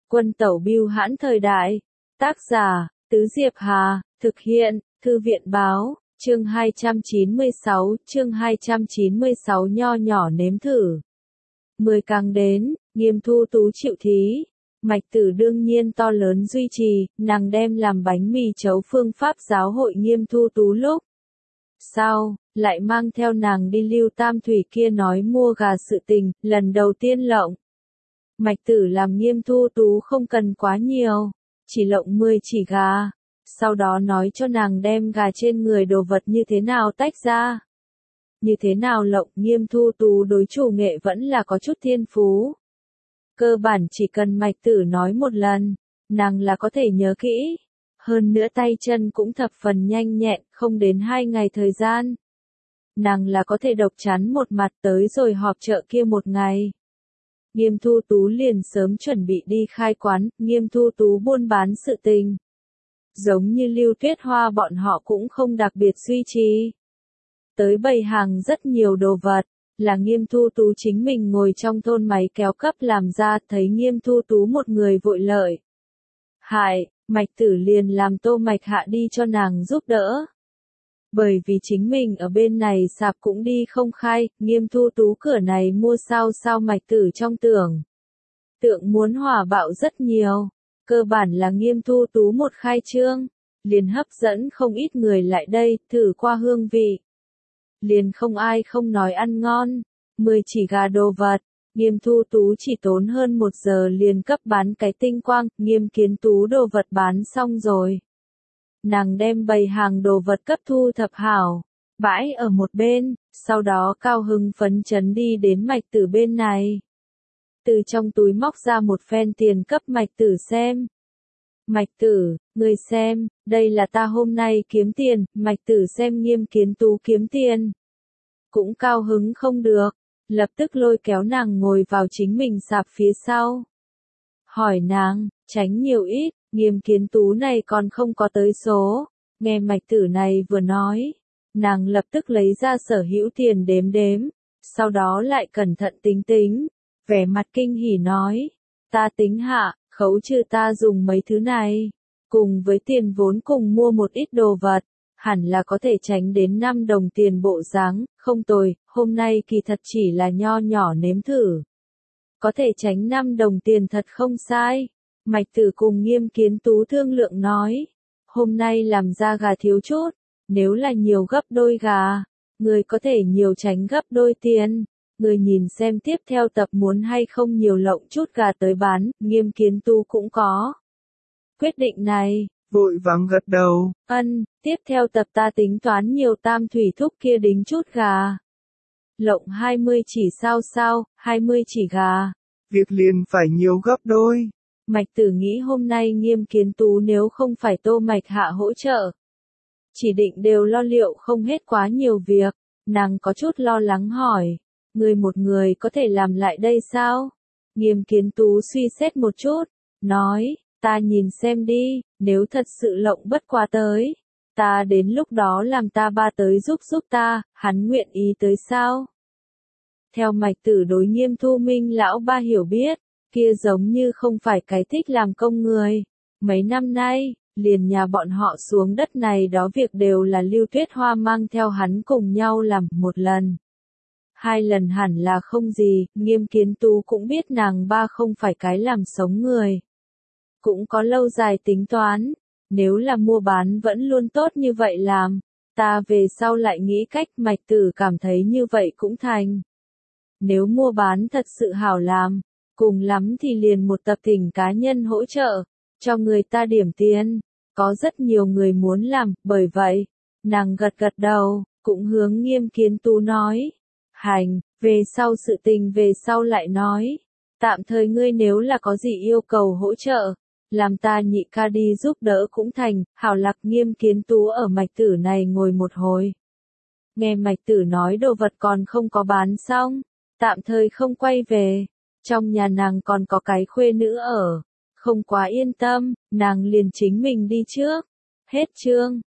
Quân tẩu bưu hãn thời đại. Tác giả, Tứ Diệp Hà, thực hiện, Thư viện báo, chương 296 nho nhỏ nếm thử. 10 càng đến, Nghiêm Thu Tú chịu thí. Mạch Tử đương nhiên to lớn duy trì, nàng đem làm bánh mì chấu phương pháp giáo hội Nghiêm Thu Tú lúc sau, lại mang theo nàng đi Lưu Tam Thủy kia nói mua gà sự tình, lần đầu tiên lộng. Mạch Tử làm Nghiêm Thu Tú không cần quá nhiều, chỉ lộng 10 chỉ gà, sau đó nói cho nàng đem gà trên người đồ vật như thế nào tách ra. Như thế nào lộng. Nghiêm Thu Tú đối chủ nghệ vẫn là có chút thiên phú. Cơ bản chỉ cần Mạch Tử nói một lần, nàng là có thể nhớ kỹ. Hơn nữa tay chân cũng thập phần nhanh nhẹn, không đến 2 ngày thời gian. Nàng là có thể độc chắn một mặt tới rồi họp chợ kia một ngày. Nghiêm Thu Tú liền sớm chuẩn bị đi khai quán, Nghiêm Thu Tú buôn bán sự tình. Giống như Lưu Tuyết Hoa bọn họ cũng không đặc biệt duy trì. Tới bày hàng rất nhiều đồ vật, là Nghiêm Thu Tú chính mình ngồi trong thôn máy kéo cấp làm ra, thấy Nghiêm Thu Tú một người vội lợi hại, Mạch Tử liền làm Tô Mạch Hạ đi cho nàng giúp đỡ. Bởi vì chính mình ở bên này sạp cũng đi không khai, Nghiêm Thu Tú cửa này mua sao Mạch Tử trong tưởng tượng muốn hỏa bạo rất nhiều. Cơ bản là Nghiêm Thu Tú một khai trương, liền hấp dẫn không ít người lại đây, thử qua hương vị. Liền không ai không nói ăn ngon. 10 chỉ gà đồ vật, Nghiêm Thu Tú chỉ tốn hơn 1 giờ liền cấp bán cái tinh quang, Nghiêm Kiến Tú đồ vật bán xong rồi. Nàng đem bày hàng đồ vật cấp thu thập hảo, bãi ở một bên, sau đó cao hưng phấn chấn đi đến Mạch Tử bên này. Từ trong túi móc ra một phen tiền cấp Mạch Tử xem. Mạch Tử, ngươi xem, đây là ta hôm nay kiếm tiền. Mạch Tử xem Nghiêm Kiến Tú kiếm tiền, cũng cao hứng không được, lập tức lôi kéo nàng ngồi vào chính mình sạp phía sau. Hỏi nàng, tránh nhiều ít. Nghiêm Kiến Tú này còn không có tới số. Nghe Mạch Tử này vừa nói, nàng lập tức lấy ra sở hữu tiền đếm đếm, sau đó lại cẩn thận tính tính, vẻ mặt kinh hỉ nói, ta tính hạ, khấu trừ ta dùng mấy thứ này, cùng với tiền vốn cùng mua một ít đồ vật, hẳn là có thể tránh đến 5 đồng tiền bộ dáng, không tồi, hôm nay kỳ thật chỉ là nho nhỏ nếm thử. Có thể tránh 5 đồng tiền thật không sai. Mạch Tử cùng Nghiêm Kiến Tú thương lượng nói, hôm nay làm ra gà thiếu chút, nếu là nhiều gấp đôi gà, người có thể nhiều tránh gấp đôi tiền. Người nhìn xem tiếp theo tập muốn hay không nhiều lộng chút gà tới bán. Nghiêm Kiến Tú cũng có quyết định này, vội vàng gật đầu. Tiếp theo tập ta tính toán nhiều Tam Thủy thúc kia đính chút gà. Lộng 20 chỉ sao, 20 chỉ gà. Việc liền phải nhiều gấp đôi. Mạch Tử nghĩ hôm nay Nghiêm Kiến Tú nếu không phải Tô Mạch Hạ hỗ trợ, chỉ định đều lo liệu không hết quá nhiều việc. Nàng có chút lo lắng hỏi, người một người có thể làm lại đây sao? Nghiêm Kiến Tú suy xét một chút, nói, ta nhìn xem đi, nếu thật sự lộng bất quá tới, ta đến lúc đó làm ta ba tới giúp ta, hắn nguyện ý tới sao? Theo Mạch Tử đối Nghiêm Thu Minh lão ba hiểu biết, kia giống như không phải cái thích làm công người. Mấy năm nay, liền nhà bọn họ xuống đất này đó việc đều là Lưu Tuyết Hoa mang theo hắn cùng nhau làm, 1 lần. 2 lần hẳn là không gì. Nghiêm Kiến Tú cũng biết nàng ba không phải cái làm sống người, cũng có lâu dài tính toán. Nếu là mua bán vẫn luôn tốt như vậy làm, ta về sau lại nghĩ cách. Mạch Tử cảm thấy như vậy cũng thành. Nếu mua bán thật sự hảo làm, cùng lắm thì liền một tập thỉnh cá nhân hỗ trợ, cho người ta điểm tiền. Có rất nhiều người muốn làm, bởi vậy, nàng gật gật đầu, cũng hướng Nghiêm Kiến Tú nói. Hành, về sau sự tình về sau lại nói. Tạm thời ngươi nếu là có gì yêu cầu hỗ trợ, làm ta nhị ca đi giúp đỡ cũng thành. Hảo lạc. Nghiêm Kiến Tú ở Mạch Tử này ngồi một hồi. Nghe Mạch Tử nói đồ vật còn không có bán xong, tạm thời không quay về. Trong nhà nàng còn có cái khuê nữ ở, không quá yên tâm, nàng liền chính mình đi trước. Hết chương.